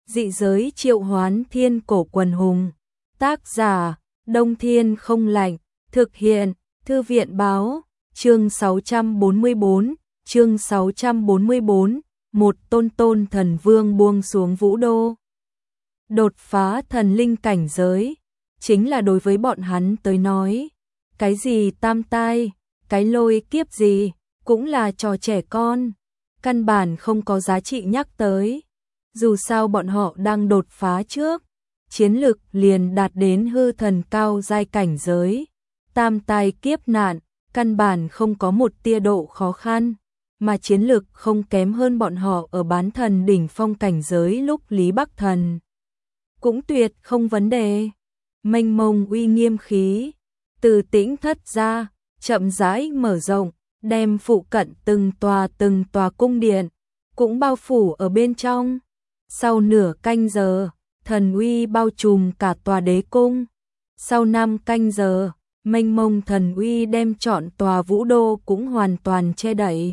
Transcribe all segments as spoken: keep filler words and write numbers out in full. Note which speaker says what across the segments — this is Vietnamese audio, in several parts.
Speaker 1: Dị giới triệu hoán thiên cổ quần hùng. Tác giả, Đông Thiên không lạnh. Thực hiện, Thư viện báo. Chương sáu trăm bốn mươi bốn, chương sáu trăm bốn mươi bốn, một tôn tôn thần vương buông xuống vũ đô. Đột phá thần linh cảnh giới, chính là đối với bọn hắn tới nói. Cái gì tam tai, cái lôi kiếp gì, cũng là trò trẻ con. Căn bản không có giá trị nhắc tới. Dù sao bọn họ đang đột phá trước, chiến lực liền đạt đến hư thần cao giai cảnh giới. Tam tai kiếp nạn, căn bản không có một tia độ khó khăn, mà chiến lực không kém hơn bọn họ ở bán thần đỉnh phong cảnh giới lúc Lý Bắc Thần. Cũng tuyệt không vấn đề. Mênh mông uy nghiêm khí, từ tĩnh thất ra, chậm rãi mở rộng, đem phụ cận từng tòa từng tòa cung điện, cũng bao phủ ở bên trong. Sau nửa canh giờ, thần uy bao trùm cả tòa đế cung. Sau năm canh giờ, mênh mông thần uy đem trọn tòa vũ đô cũng hoàn toàn che đậy.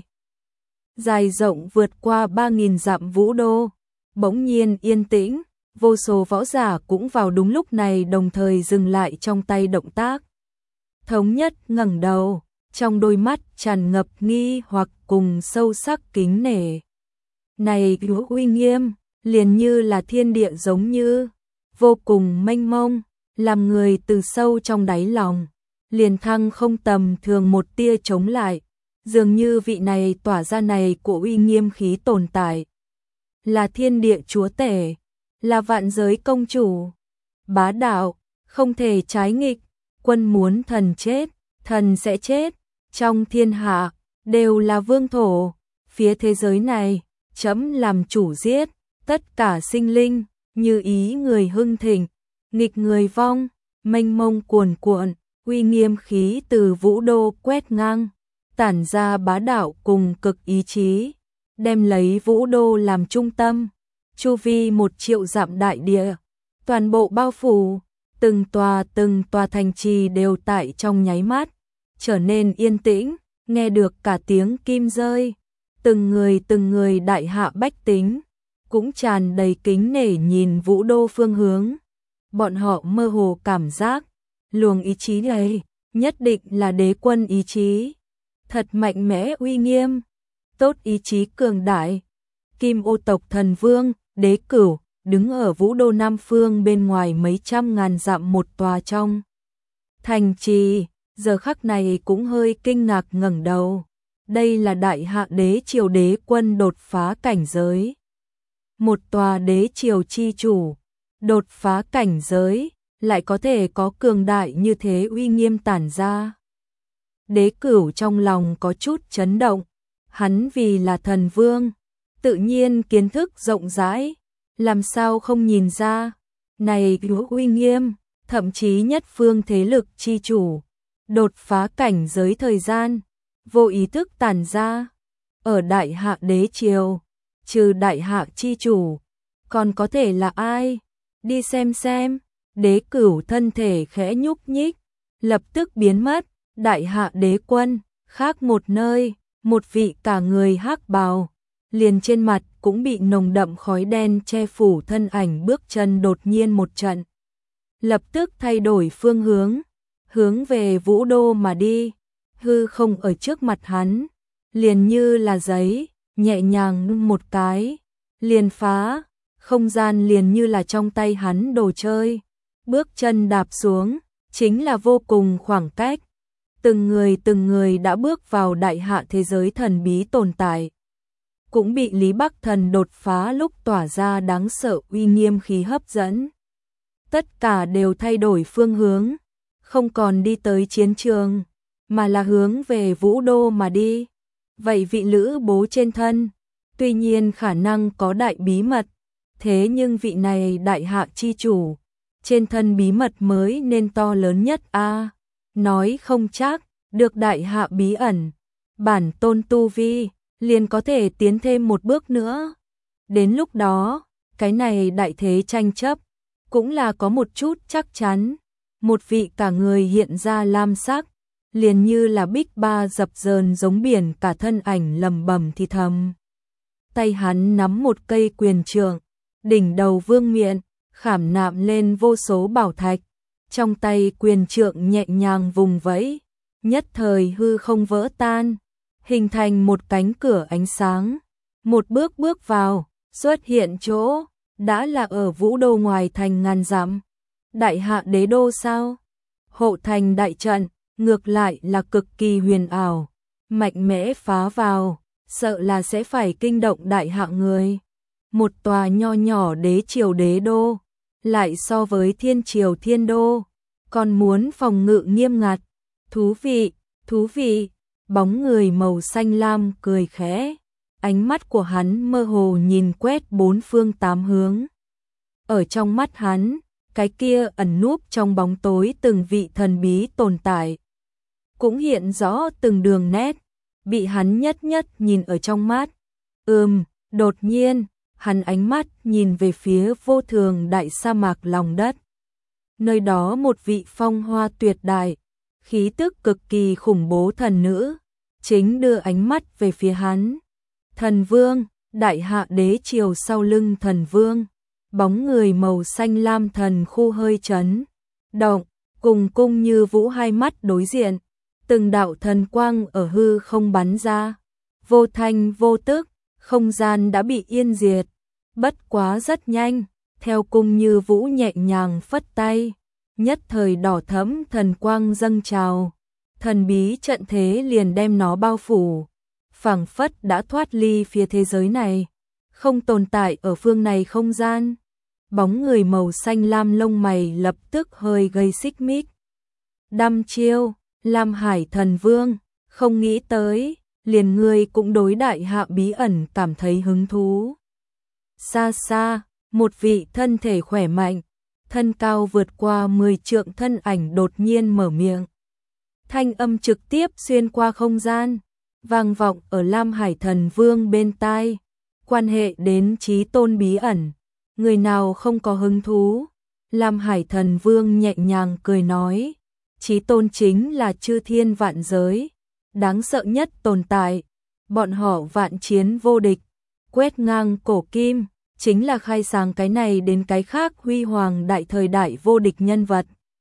Speaker 1: Dài rộng vượt qua ba nghìn dặm vũ đô, bỗng nhiên yên tĩnh, vô số võ giả cũng vào đúng lúc này đồng thời dừng lại trong tay động tác. Thống nhất ngẩng đầu, trong đôi mắt tràn ngập nghi hoặc cùng sâu sắc kính nể. Này uy nghiêm, liền như là thiên địa giống như, vô cùng mênh mông, làm người từ sâu trong đáy lòng, liền thăng không tầm thường một tia chống lại, dường như vị này tỏa ra này của uy nghiêm khí tồn tại. Là thiên địa chúa tể, là vạn giới công chủ, bá đạo, không thể trái nghịch, quân muốn thần chết, thần sẽ chết, trong thiên hạ, đều là vương thổ, phía thế giới này, chấm làm chủ giết, tất cả sinh linh, như ý người hưng thịnh, nghịch người vong, mênh mông cuồn cuộn, uy nghiêm khí từ vũ đô quét ngang, tản ra bá đạo cùng cực ý chí, đem lấy vũ đô làm trung tâm, chu vi một triệu dặm đại địa, toàn bộ bao phủ, từng tòa từng tòa thành trì đều tại trong nháy mắt, trở nên yên tĩnh, nghe được cả tiếng kim rơi, từng người từng người đại hạ bách tính, cũng tràn đầy kính nể nhìn vũ đô phương hướng. Bọn họ mơ hồ cảm giác, luồng ý chí này, nhất định là đế quân ý chí. Thật mạnh mẽ uy nghiêm, tốt ý chí cường đại. Kim ô tộc thần vương, đế cửu, đứng ở vũ đô Nam Phương bên ngoài mấy trăm ngàn dặm một tòa trong thành trì, giờ khắc này cũng hơi kinh ngạc ngẩng đầu. Đây là đại hạ đế triều đế quân đột phá cảnh giới. Một tòa đế triều chi chủ, đột phá cảnh giới, lại có thể có cường đại như thế uy nghiêm tản ra. Đế cửu trong lòng có chút chấn động, hắn vì là thần vương, tự nhiên kiến thức rộng rãi, làm sao không nhìn ra, này uy nghiêm, thậm chí nhất phương thế lực chi chủ, đột phá cảnh giới thời gian, vô ý thức tản ra. Ở đại hạ đế triều, trừ đại hạ chi chủ, còn có thể là ai? Đi xem xem. Đế cửu thân thể khẽ nhúc nhích, lập tức biến mất. Đại hạ đế quân, khác một nơi, một vị cả người hắc bào, liền trên mặt cũng bị nồng đậm khói đen che phủ thân ảnh bước chân đột nhiên một trận. Lập tức thay đổi phương hướng, hướng về vũ đô mà đi, hư không ở trước mặt hắn, liền như là giấy, nhẹ nhàng nung một cái, liền phá, không gian liền như là trong tay hắn đồ chơi, bước chân đạp xuống, chính là vô cùng khoảng cách. Từng người từng người đã bước vào đại hạ thế giới thần bí tồn tại. Cũng bị Lý Bắc Thần đột phá lúc tỏa ra đáng sợ uy nghiêm khí hấp dẫn. Tất cả đều thay đổi phương hướng, không còn đi tới chiến trường, mà là hướng về vũ đô mà đi. Vậy vị lữ bố trên thân, tuy nhiên khả năng có đại bí mật, thế nhưng vị này đại hạ chi chủ, trên thân bí mật mới nên to lớn nhất a. Nói không chắc, được đại hạ bí ẩn, bản tôn tu vi, liền có thể tiến thêm một bước nữa. Đến lúc đó, cái này đại thế tranh chấp, cũng là có một chút chắc chắn. Một vị cả người hiện ra lam sắc, liền như là bích ba dập dờn giống biển cả thân ảnh lầm bầm thì thầm. Tay hắn nắm một cây quyền trượng, đỉnh đầu vương miện, khảm nạm lên vô số bảo thạch, trong tay quyền trượng nhẹ nhàng vùng vẫy, nhất thời hư không vỡ tan, hình thành một cánh cửa ánh sáng. Một bước bước vào, xuất hiện chỗ, đã là ở Vũ Đô ngoài thành ngàn dặm. Đại hạ đế đô sao? Hộ thành đại trận, ngược lại là cực kỳ huyền ảo, mạnh mẽ phá vào, sợ là sẽ phải kinh động đại hạ người. Một tòa nho nhỏ đế triều đế đô, lại so với thiên triều thiên đô, còn muốn phòng ngự nghiêm ngặt. Thú vị, thú vị, bóng người màu xanh lam cười khẽ, ánh mắt của hắn mơ hồ nhìn quét bốn phương tám hướng. Ở trong mắt hắn, cái kia ẩn núp trong bóng tối từng vị thần bí tồn tại, cũng hiện rõ từng đường nét, bị hắn nhất nhất nhìn ở trong mắt. Ừm, đột nhiên, hắn ánh mắt nhìn về phía vô thường đại sa mạc lòng đất. Nơi đó một vị phong hoa tuyệt đại, khí tức cực kỳ khủng bố thần nữ, chính đưa ánh mắt về phía hắn. Thần vương, đại hạ đế triều sau lưng thần vương, bóng người màu xanh lam thần khu hơi chấn động, cùng cung như vũ hai mắt đối diện, từng đạo thần quang ở hư không bắn ra, vô thanh vô tức, không gian đã bị yên diệt. Bất quá rất nhanh, theo cung như vũ nhẹ nhàng phất tay, nhất thời đỏ thẫm thần quang dâng trào, thần bí trận thế liền đem nó bao phủ, phảng phất đã thoát ly phía thế giới này, không tồn tại ở phương này không gian. Bóng người màu xanh lam lông mày lập tức hơi gây xích mích. Đăm chiêu, Lam Hải thần vương, không nghĩ tới, liền ngươi cũng đối đại hạ bí ẩn cảm thấy hứng thú. Xa xa, một vị thân thể khỏe mạnh, thân cao vượt qua mười trượng thân ảnh đột nhiên mở miệng. Thanh âm trực tiếp xuyên qua không gian, vang vọng ở Lam Hải thần vương bên tai, quan hệ đến chí tôn bí ẩn, người nào không có hứng thú. Lam Hải thần vương nhẹ nhàng cười nói, chí tôn chính là chư thiên vạn giới, đáng sợ nhất tồn tại, bọn họ vạn chiến vô địch, quét ngang cổ kim, chính là khai sáng cái này đến cái khác huy hoàng đại thời đại vô địch nhân vật.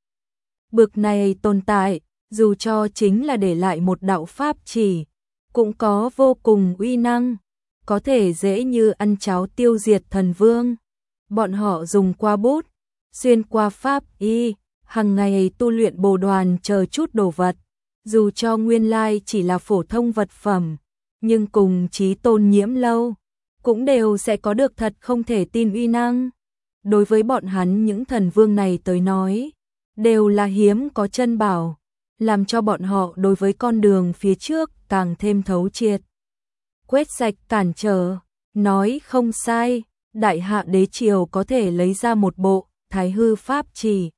Speaker 1: Bực này tồn tại, dù cho chính là để lại một đạo pháp chỉ, cũng có vô cùng uy năng, có thể dễ như ăn cháo tiêu diệt thần vương. Bọn họ dùng qua bút, xuyên qua pháp y, hàng ngày tu luyện bồ đoàn chờ chút đồ vật, dù cho nguyên lai chỉ là phổ thông vật phẩm, nhưng cùng chí tôn nhiễm lâu, cũng đều sẽ có được thật không thể tin uy năng. Đối với bọn hắn những thần vương này tới nói, đều là hiếm có chân bảo, làm cho bọn họ đối với con đường phía trước càng thêm thấu triệt. Quét sạch cản trở, nói không sai, đại hạ đế triều có thể lấy ra một bộ thái hư pháp chỉ,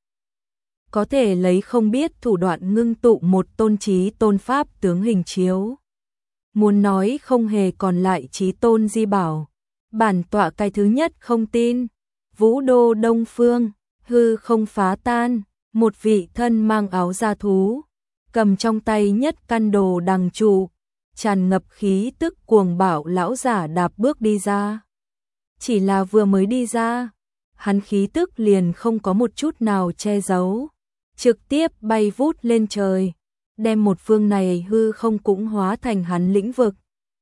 Speaker 1: có thể lấy không biết thủ đoạn ngưng tụ một tôn chí tôn pháp tướng hình chiếu. Muốn nói không hề còn lại chí tôn di bảo, bản tọa cái thứ nhất không tin. Vũ đô đông phương, hư không phá tan, một vị thân mang áo da thú, cầm trong tay nhất căn đồ đằng trụ, tràn ngập khí tức cuồng bạo lão giả đạp bước đi ra. Chỉ là vừa mới đi ra, hắn khí tức liền không có một chút nào che giấu, trực tiếp bay vút lên trời, đem một phương này hư không cũng hóa thành hắn lĩnh vực.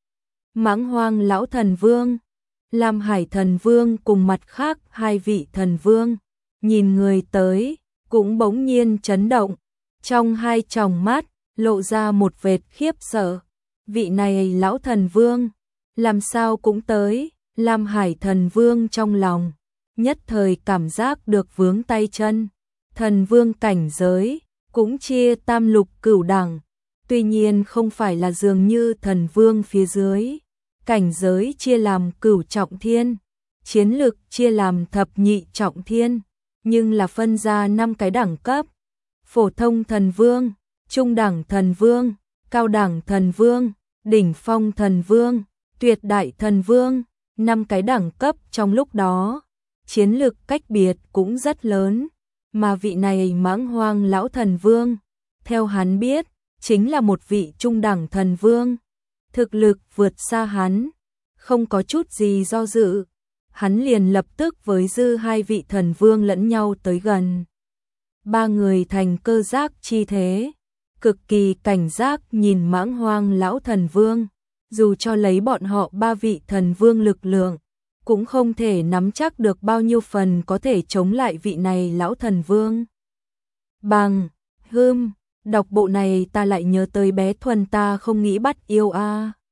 Speaker 1: Mãng Hoang lão thần vương, Lam Hải thần vương cùng mặt khác hai vị thần vương, nhìn người tới, cũng bỗng nhiên chấn động, trong hai tròng mắt, lộ ra một vệt khiếp sợ. Vị này lão thần vương, làm sao cũng tới. Lam Hải thần vương trong lòng, nhất thời cảm giác được vướng tay chân. Thần vương cảnh giới, cũng chia tam lục cửu đẳng, tuy nhiên không phải là dường như thần vương phía dưới. Cảnh giới chia làm cửu trọng thiên, chiến lực chia làm thập nhị trọng thiên, nhưng là phân ra năm cái đẳng cấp. Phổ thông thần vương, trung đẳng thần vương, cao đẳng thần vương, đỉnh phong thần vương, tuyệt đại thần vương, năm cái đẳng cấp trong lúc đó, chiến lực cách biệt cũng rất lớn, mà vị này Mãng Hoang lão thần vương, theo hắn biết, chính là một vị trung đẳng thần vương, thực lực vượt xa hắn, không có chút gì do dự, hắn liền lập tức với dư hai vị thần vương lẫn nhau tới gần. Ba người thành cơ giác chi thế, cực kỳ cảnh giác nhìn Mãng Hoang lão thần vương, dù cho lấy bọn họ ba vị thần vương lực lượng, cũng không thể nắm chắc được bao nhiêu phần có thể chống lại vị này lão thần vương. Bằng, hưm, đọc bộ này ta lại nhớ tới bé Thuần ta không nghĩ bắt yêu a.